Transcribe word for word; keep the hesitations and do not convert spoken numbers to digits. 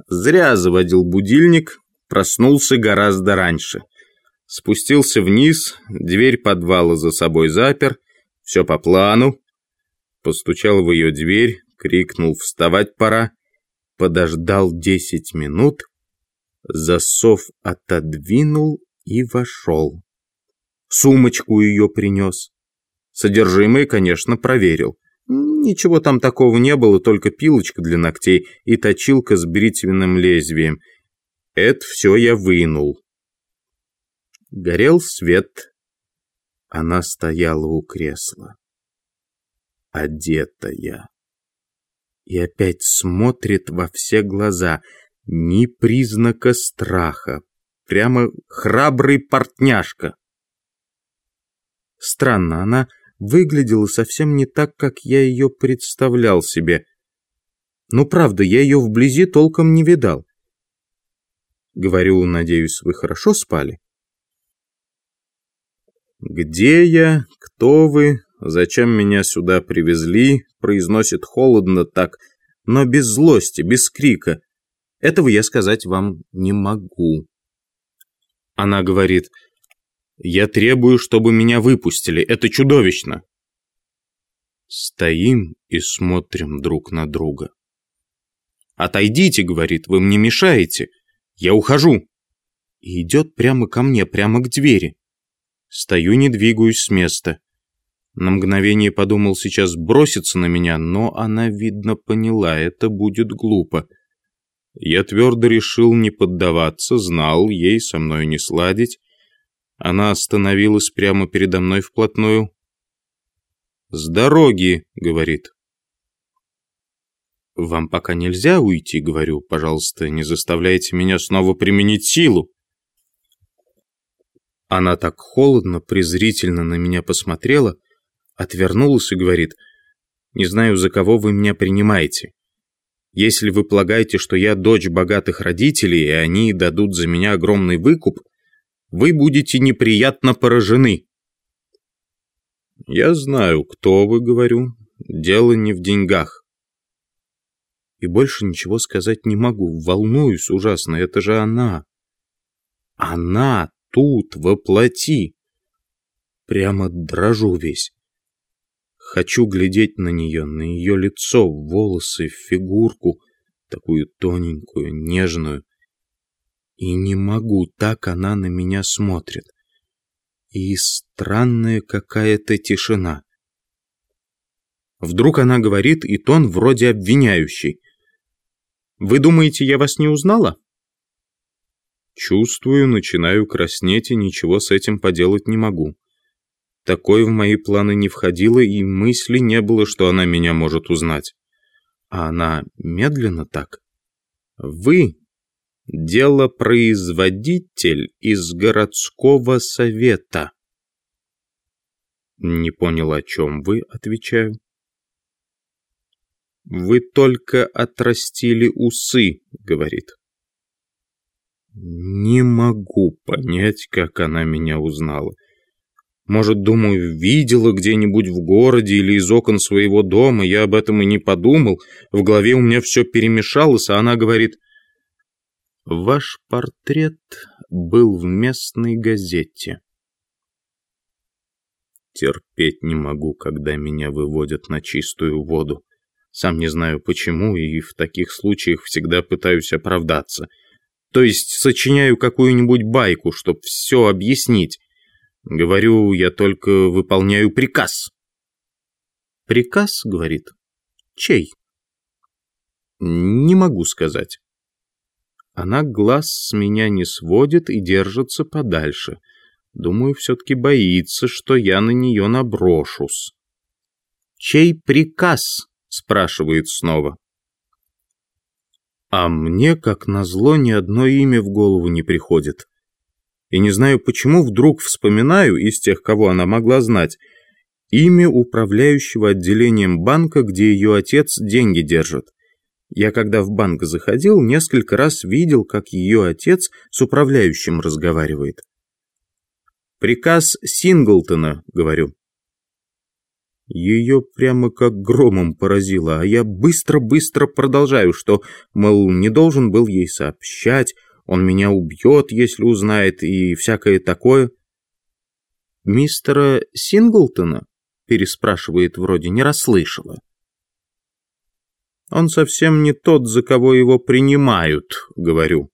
Зря заводил будильник, проснулся гораздо раньше. Спустился вниз, дверь подвала за собой запер, все по плану. Постучал в ее дверь, крикнул «вставать пора», подождал десять минут, засов отодвинул и вошел. Сумочку ее принес. Содержимое, конечно, проверил. Ничего там такого не было, только пилочка для ногтей и точилка с бритвенным лезвием. Это все я вынул. Горел свет. Она стояла у кресла. Одетая. И опять смотрит во все глаза. Ни признака страха. Прямо храбрый портняшка. Странно, она выглядела совсем не так, как я ее представлял себе. Ну, правда, я ее вблизи толком не видал. Говорю, надеюсь, вы хорошо спали? «Где я? Кто вы? Зачем меня сюда привезли?» Произносит холодно так, но без злости, без крика. Этого я сказать вам не могу. Она говорит: «Я требую, чтобы меня выпустили. Это чудовищно». Стоим и смотрим друг на друга. «Отойдите», — говорит, — «вы мне мешаете. Я ухожу». И идет прямо ко мне, прямо к двери. Стою, не двигаюсь с места. На мгновение подумал сейчас броситься на меня, но она, видно, поняла, это будет глупо. Я твердо решил не поддаваться, знал, ей со мной не сладить. Она остановилась прямо передо мной вплотную. «С дороги», — говорит. «Вам пока нельзя уйти», — говорю. «Пожалуйста, не заставляйте меня снова применить силу». Она так холодно, презрительно на меня посмотрела, отвернулась и говорит: «Не знаю, за кого вы меня принимаете. Если вы полагаете, что я дочь богатых родителей, и они дадут за меня огромный выкуп, вы будете неприятно поражены». «Я знаю, кто вы, — говорю, — дело не в деньгах». И больше ничего сказать не могу, волнуюсь ужасно, это же она. Она тут, воплоти. Прямо дрожу весь. Хочу глядеть на нее, на ее лицо, волосы, фигурку, такую тоненькую, нежную. И не могу, так она на меня смотрит. И странная какая-то тишина. Вдруг она говорит, и тон вроде обвиняющий: «Вы думаете, я вас не узнала?» Чувствую, начинаю краснеть, и ничего с этим поделать не могу. Такое в мои планы не входило, и мысли не было, что она меня может узнать. А она медленно так: «Вы делопроизводитель из городского совета». «Не понял, о чем вы?» — отвечаю. «Вы только отрастили усы», — говорит. Не могу понять, как она меня узнала. Может, думаю, видела где-нибудь в городе или из окон своего дома, я об этом и не подумал. В голове у меня все перемешалось, а она говорит: «Ваш портрет был в местной газете». Терпеть не могу, когда меня выводят на чистую воду. Сам не знаю почему, и в таких случаях всегда пытаюсь оправдаться. То есть сочиняю какую-нибудь байку, чтобы все объяснить. Говорю, я только выполняю приказ. «Приказ, — говорит, — чей?» Не могу сказать. Она глаз с меня не сводит и держится подальше. Думаю, все-таки боится, что я на нее наброшусь. «Чей приказ?» — спрашивает снова. А мне, как назло, ни одно имя в голову не приходит. И не знаю почему, вдруг вспоминаю, из тех, кого она могла знать, имя управляющего отделением банка, где ее отец деньги держит. Я, когда в банк заходил, несколько раз видел, как ее отец с управляющим разговаривает. «Приказ Синглтона», — говорю. Ее прямо как громом поразило, а я быстро-быстро продолжаю, что, мол, не должен был ей сообщать, он меня убьет, если узнает, и всякое такое. «Мистера Синглтона?» — переспрашивает, вроде не расслышала. «Он совсем не тот, за кого его принимают», — говорю.